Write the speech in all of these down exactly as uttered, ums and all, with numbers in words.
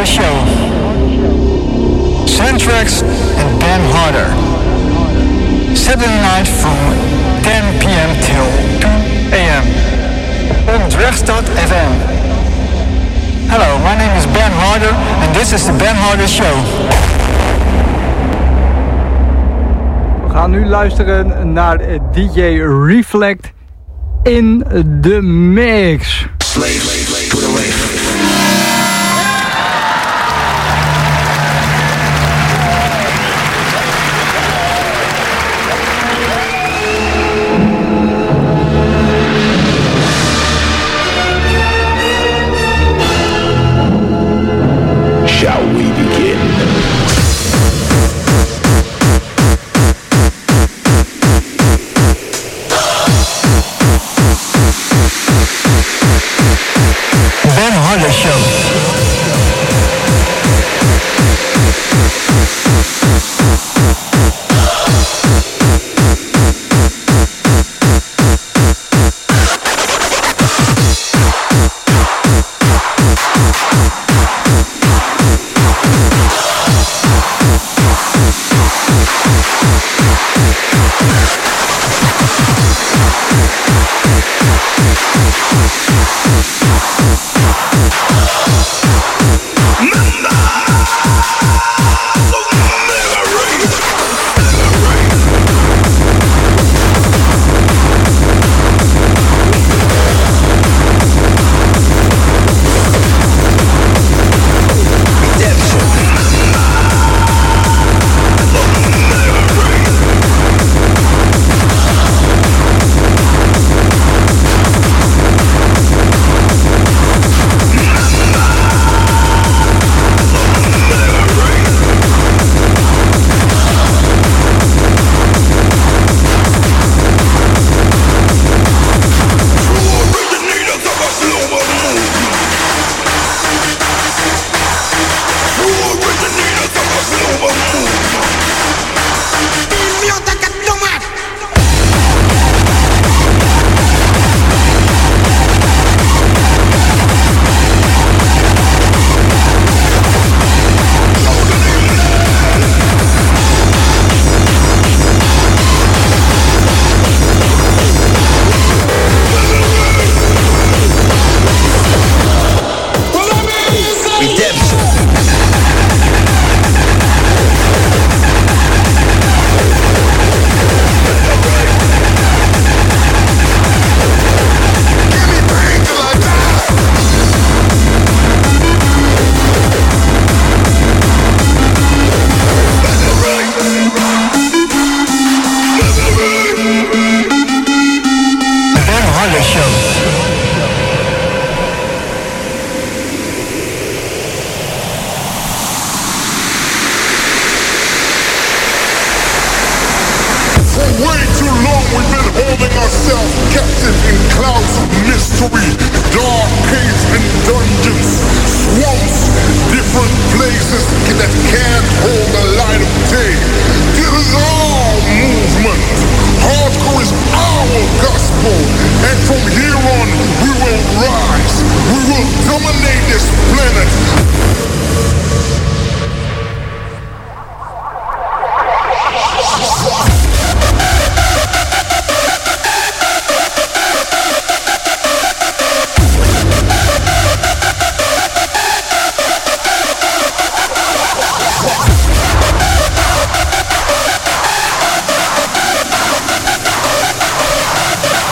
Harder Show. Soundtracks and Ben Harder. Saturday night from ten p.m. till two a.m. on Drechtstad F M. Hello, my name is Ben Harder and this is the Ben Harder Show. We gaan nu luisteren naar D J Reflect in de mix. Slave, slave, to the wave. Shall we begin? Ben Harder Show.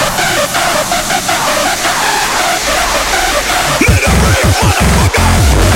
Motherfucker!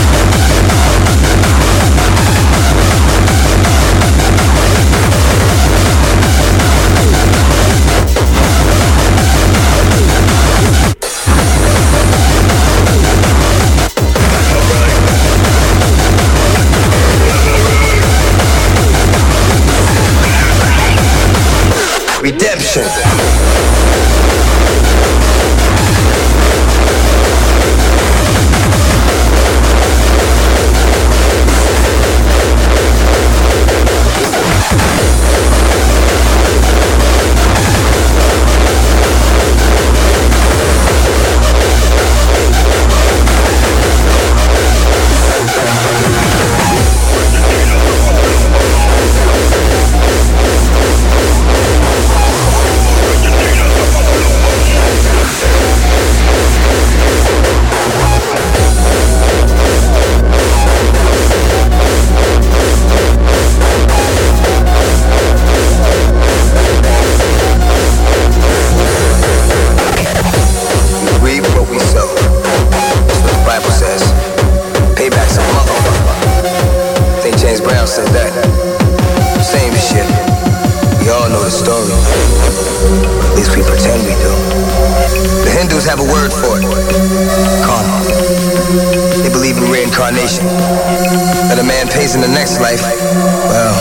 reincarnation. That a man pays in the next life, well...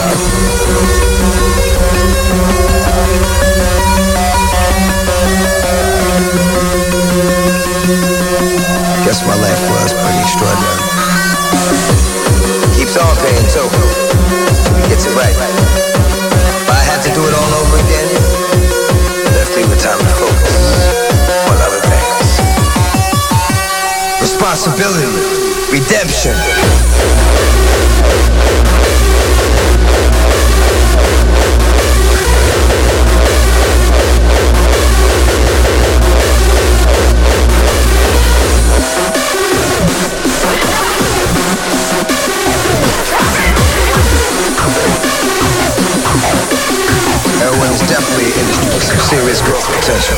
guess my life was pretty extraordinary. Keeps on paying too. He gets it right. If I had to do it all over again, left me with time to focus on other things. Responsibility, redemption. Heroin is definitely an industry with some serious growth potential.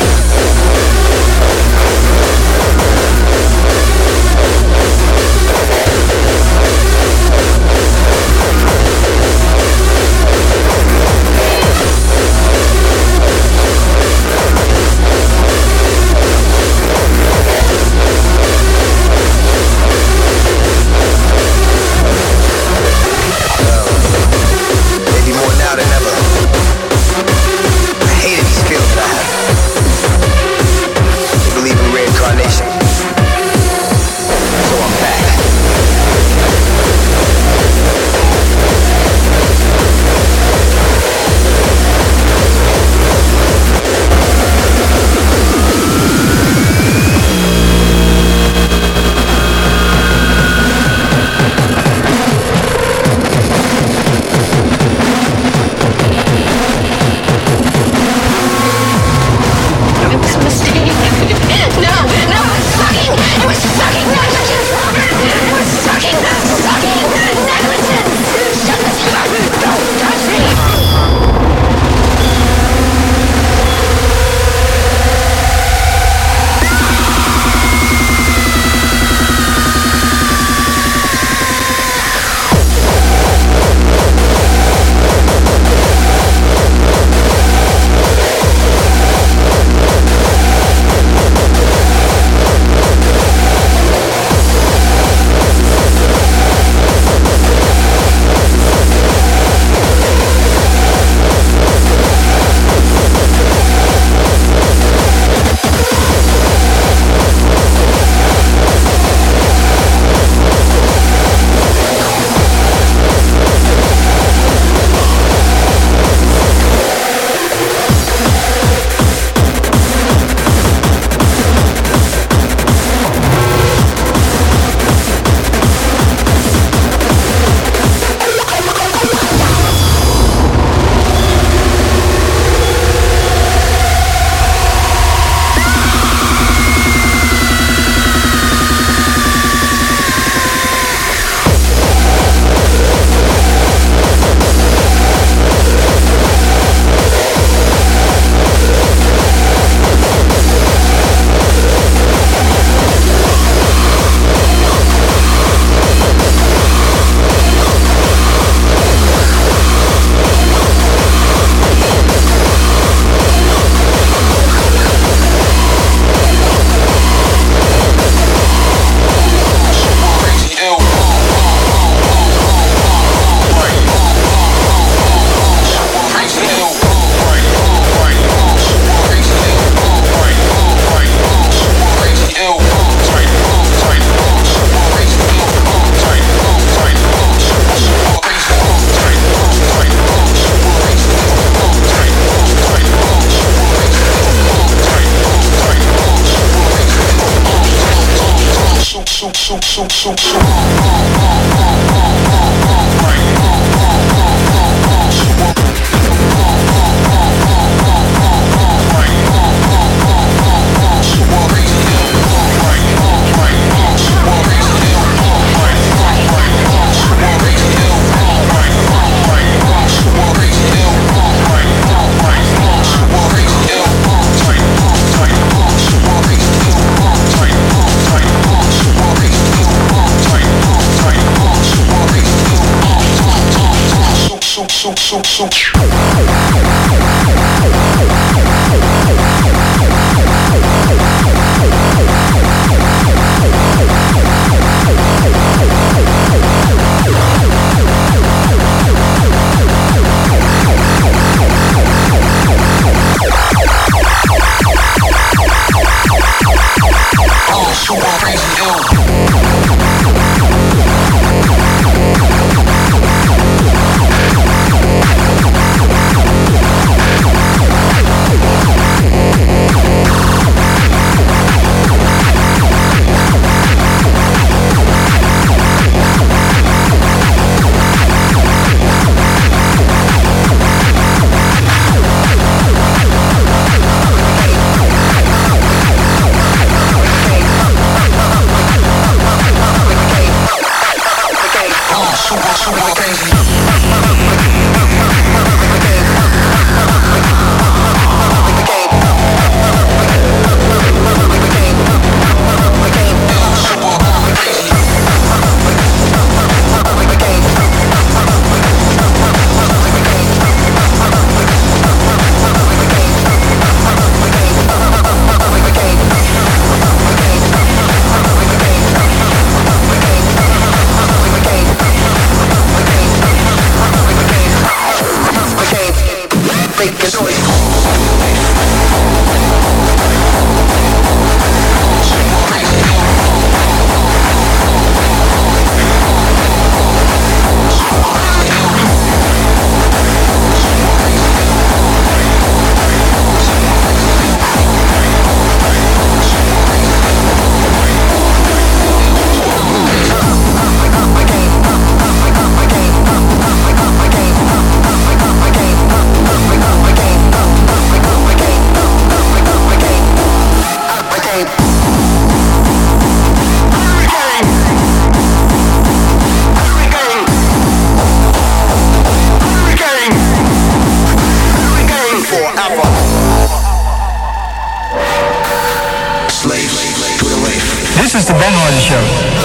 This is the Ben Hardy Show.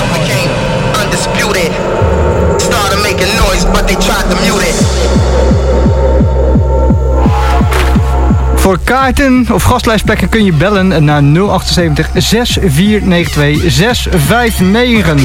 Undisputed. Started making noise, but they tried to mute it. Voor kaarten of gastlijstplekken kun je bellen naar nul zeven acht zes vier negen twee zes vijf negen.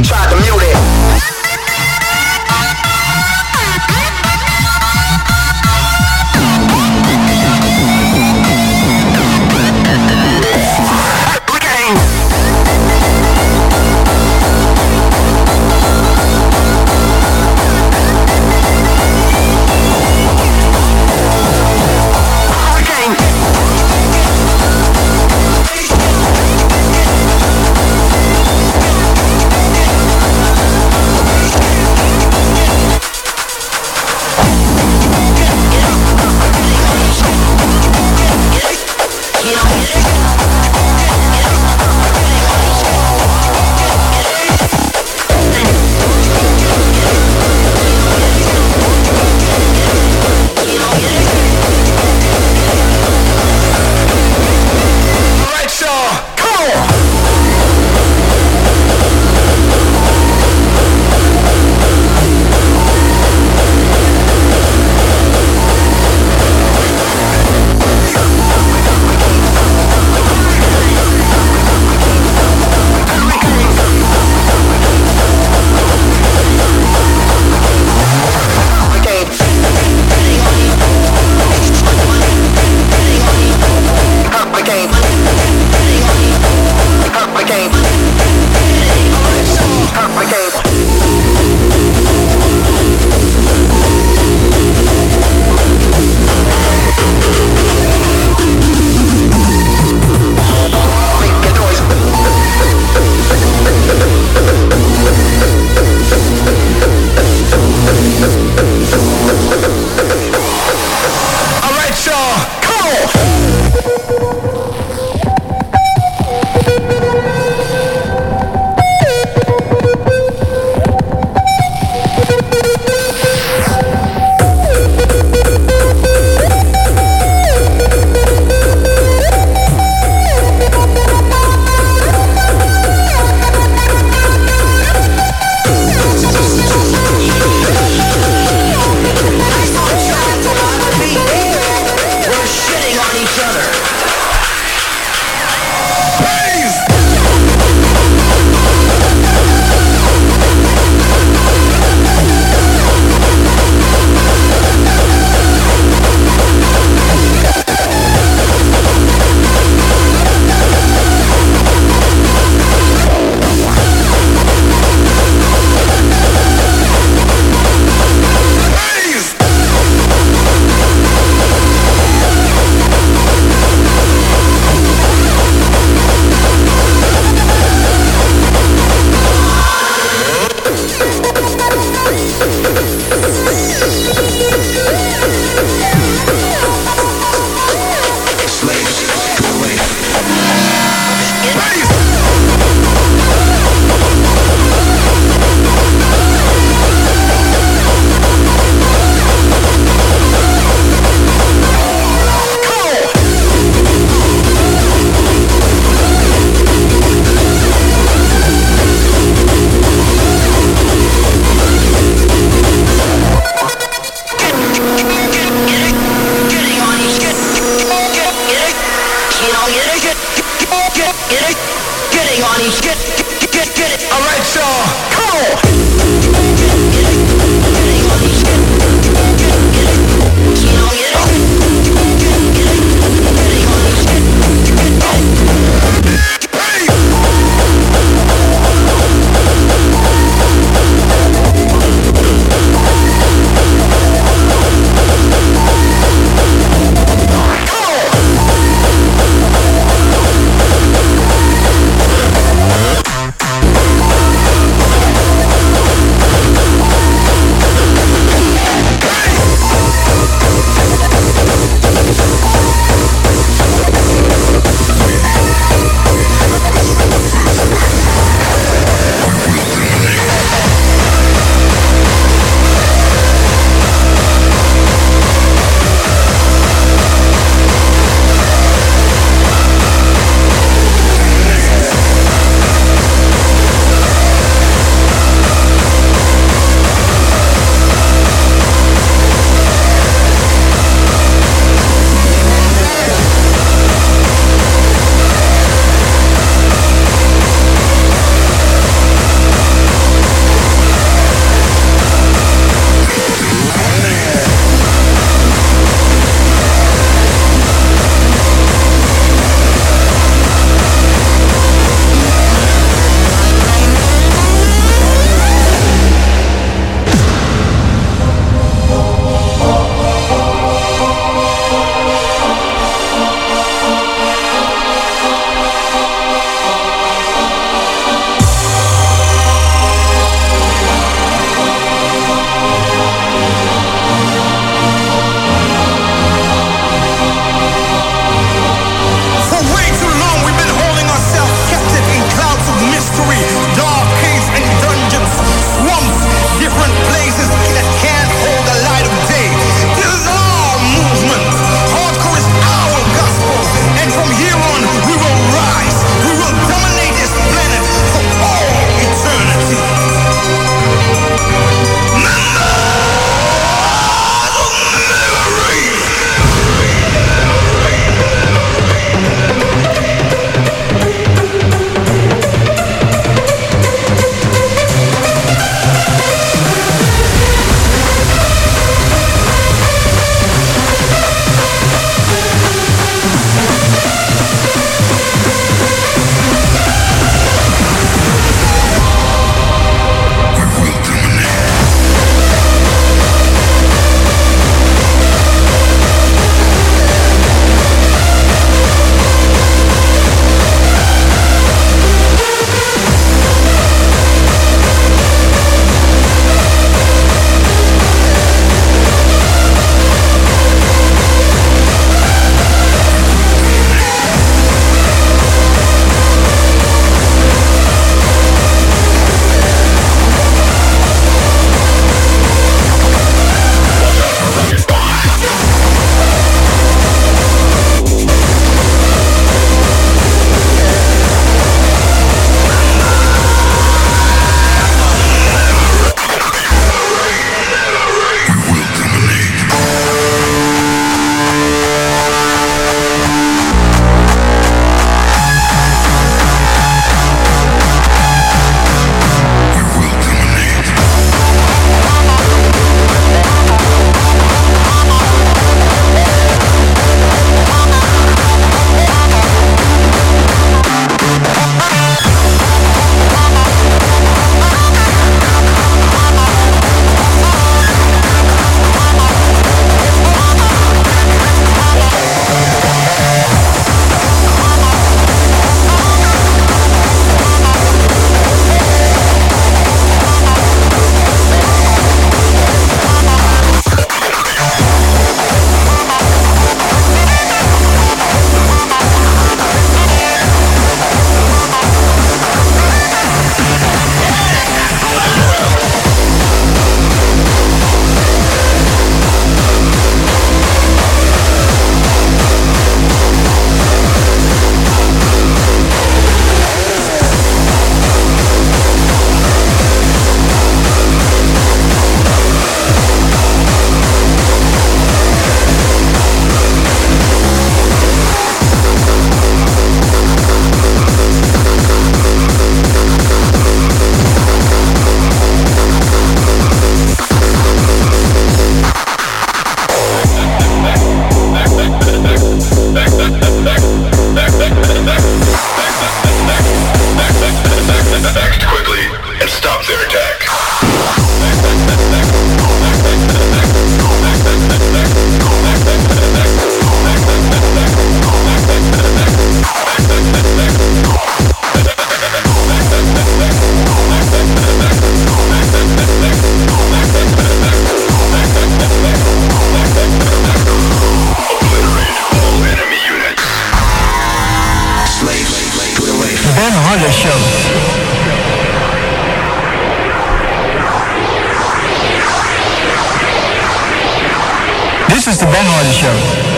This is the Ben Hardy Show.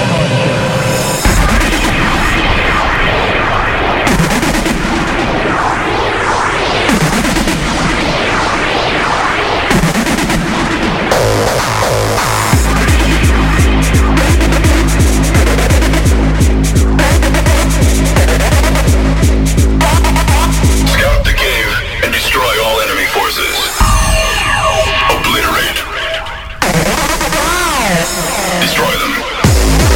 Scout the cave and destroy all enemy forces. Obliterate. Destroy them.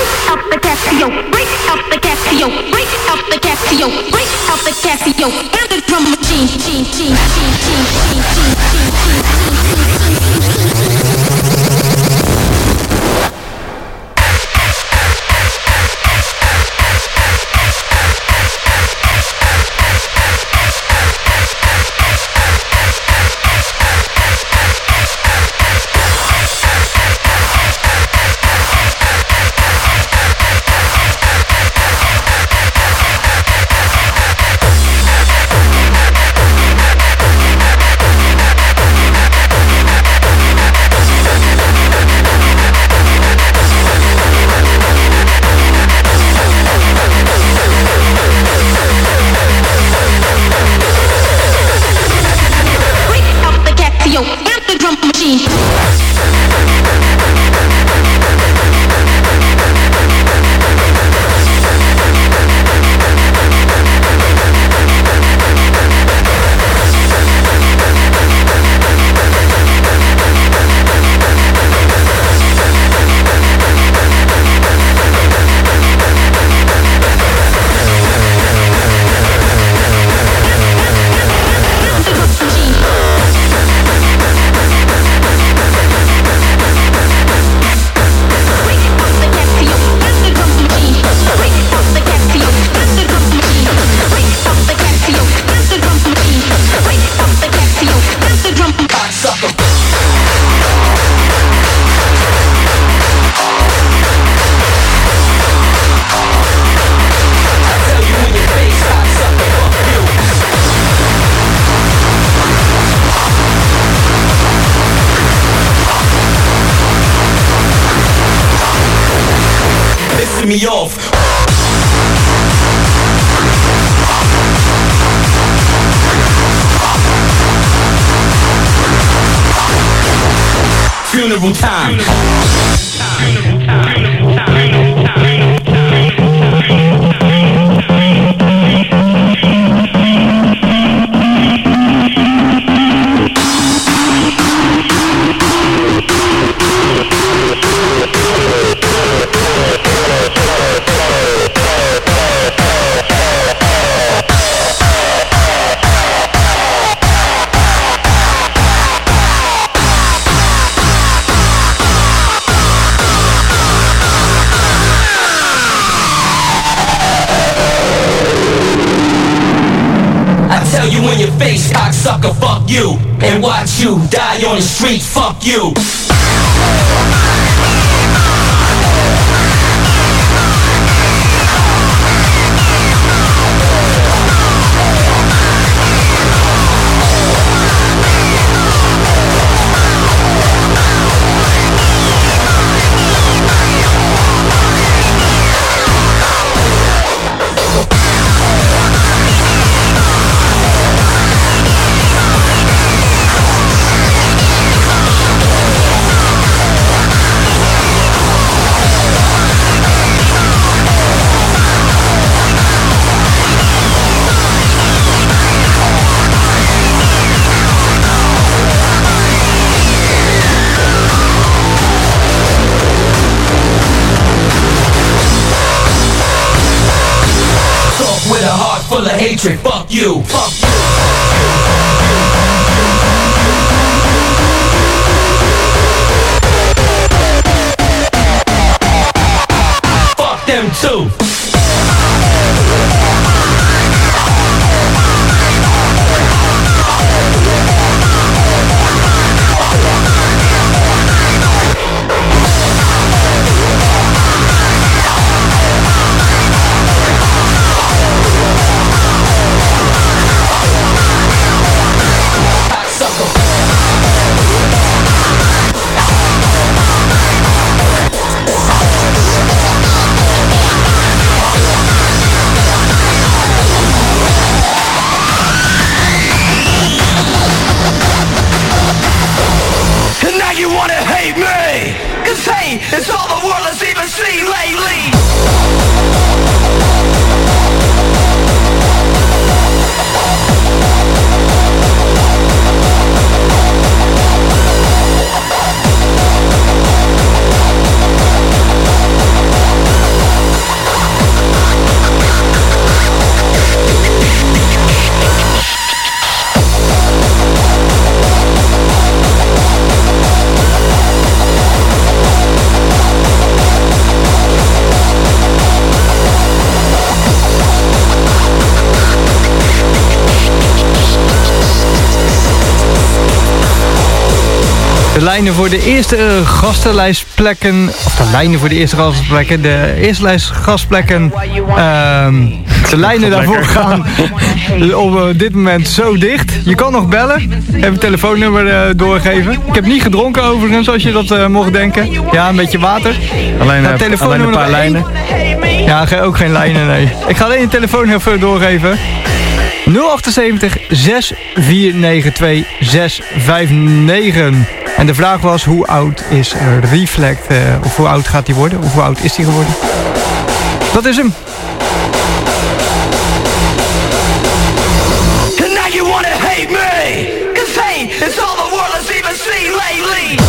out the Casio, break out the Casio, break out the Casio, break out the Casio, and the drum machine, machine, machine, machine, machine, machine, me off. Funeral time. Funeral time. Face, cocksucker, fuck you. And watch you die on the street, fuck you. Full of hatred, fuck you, fuck you. Fuck them too. lijnen voor de eerste uh, gastenlijstplekken. Of de lijnen voor de eerste gastenplekken. De eerste lijst gastplekken. Uh, de lijnen daarvoor gaan op uh, dit moment zo dicht. Je kan nog bellen. Even het telefoonnummer uh, doorgeven. Ik heb niet gedronken overigens, zoals je dat uh, mocht denken. Ja, een beetje water. Alleen, uh, telefoonnummer alleen een paar lijnen. Ja, ook geen lijnen, nee. Ik ga alleen je telefoon even doorgeven. nul zeven acht zes vier negen twee zes vijf negen. En de vraag was, hoe oud is Reflect? Uh, of hoe oud gaat hij worden? Of hoe oud is hij geworden? Dat is hem. And now you wanna hate me, 'cause hate is all the world has even seen lately.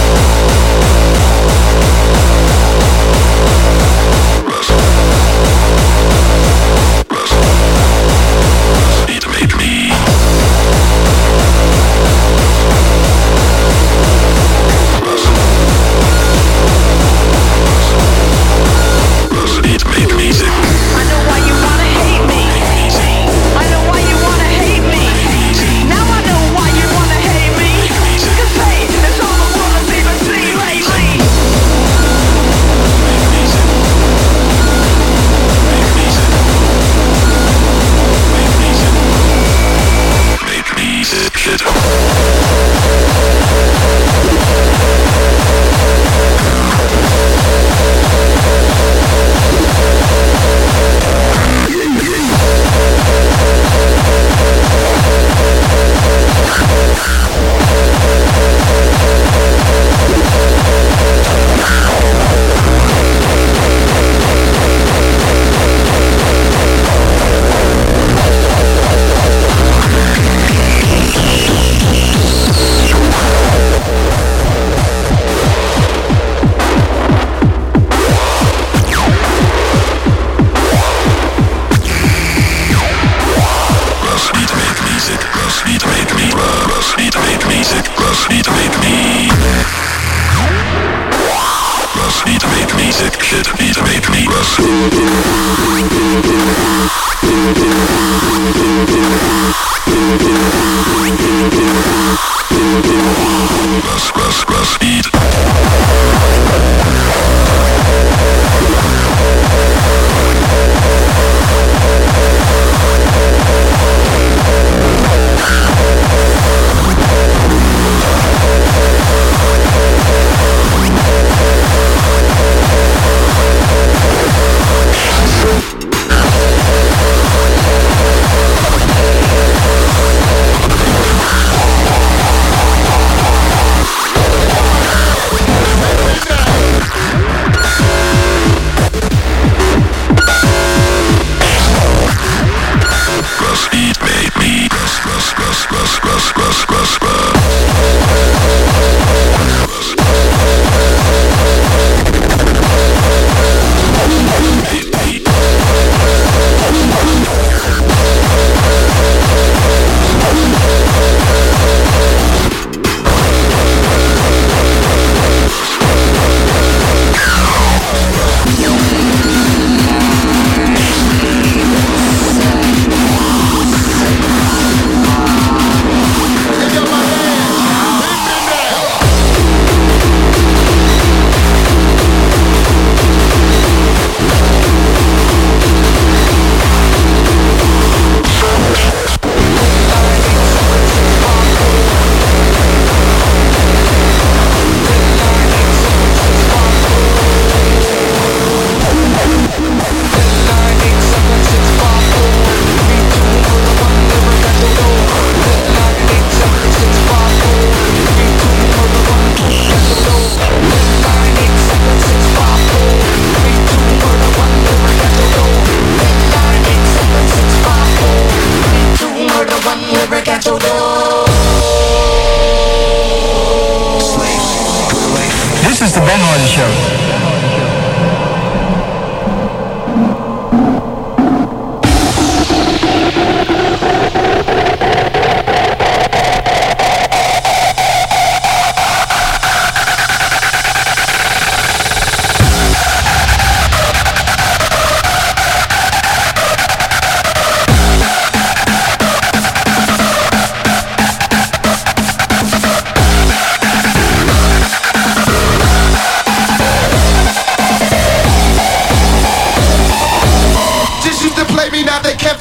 This is the Ben Hardy Show.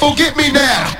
gon' get me now.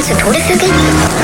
是图的是给你。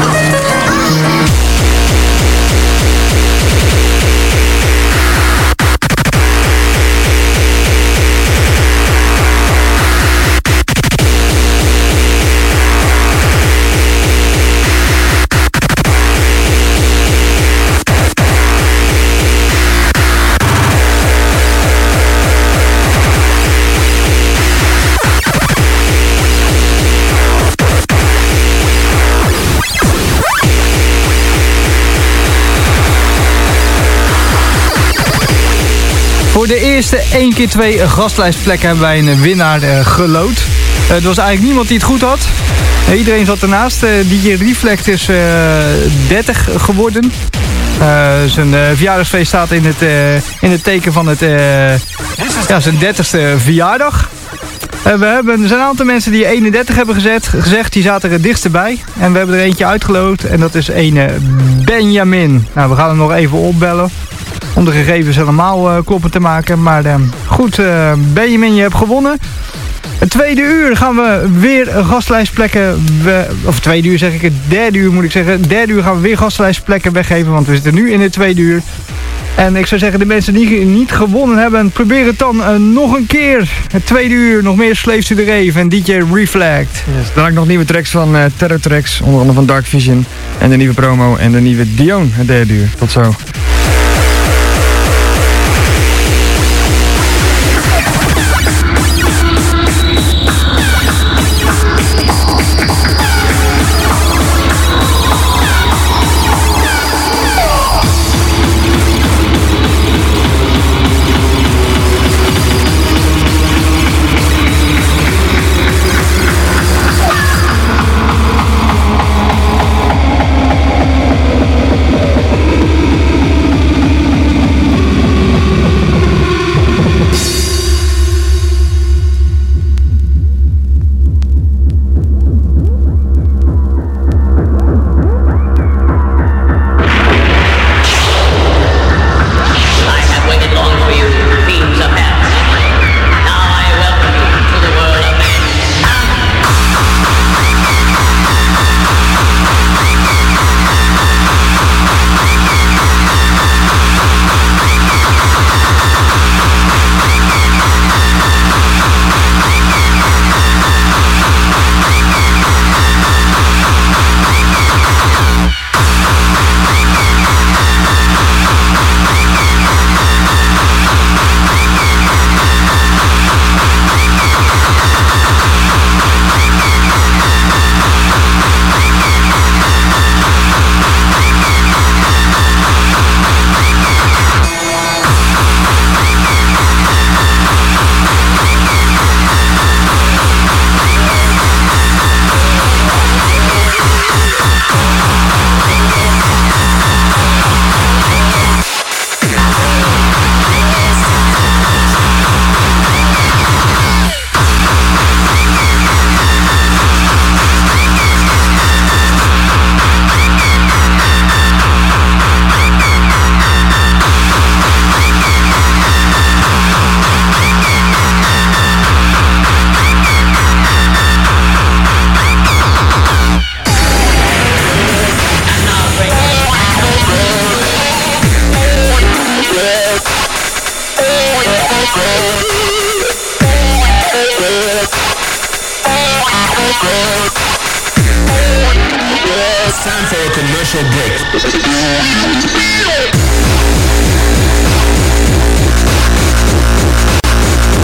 Voor de eerste één keer twee gastlijstplekken hebben wij een winnaar uh, geloot. Uh, er was eigenlijk niemand die het goed had. Uh, iedereen zat ernaast. Uh, D J Reflect is uh, dertig geworden. Uh, zijn uh, verjaardagsfeest staat in het, uh, in het teken van het, uh, ja, zijn dertigste verjaardag. Uh, we hebben, er zijn een aantal mensen die eenendertig hebben gezet, gezegd. Die zaten er het dichtst bij. En we hebben er eentje uitgeloot. En dat is een uh, Benjamin. Nou, we gaan hem nog even opbellen. Om de gegevens helemaal uh, kloppend te maken. Maar uh, goed, uh, Benjamin, je hebt gewonnen. Het tweede uur gaan we weer gastlijstplekken... We, of tweede uur zeg ik, het derde uur moet ik zeggen. Het derde uur gaan we weer gastlijstplekken weggeven. Want we zitten nu in het tweede uur. En ik zou zeggen, de mensen die niet gewonnen hebben... probeer het dan uh, nog een keer. Het tweede uur, nog meer Slaves to the Rave en D J Reflect. Yes, daarna nog nieuwe tracks van uh, Terror Tracks. Onder andere van Dark Vision. En de nieuwe promo en de nieuwe Dion. Het derde uur. Tot zo. It's time for a commercial break.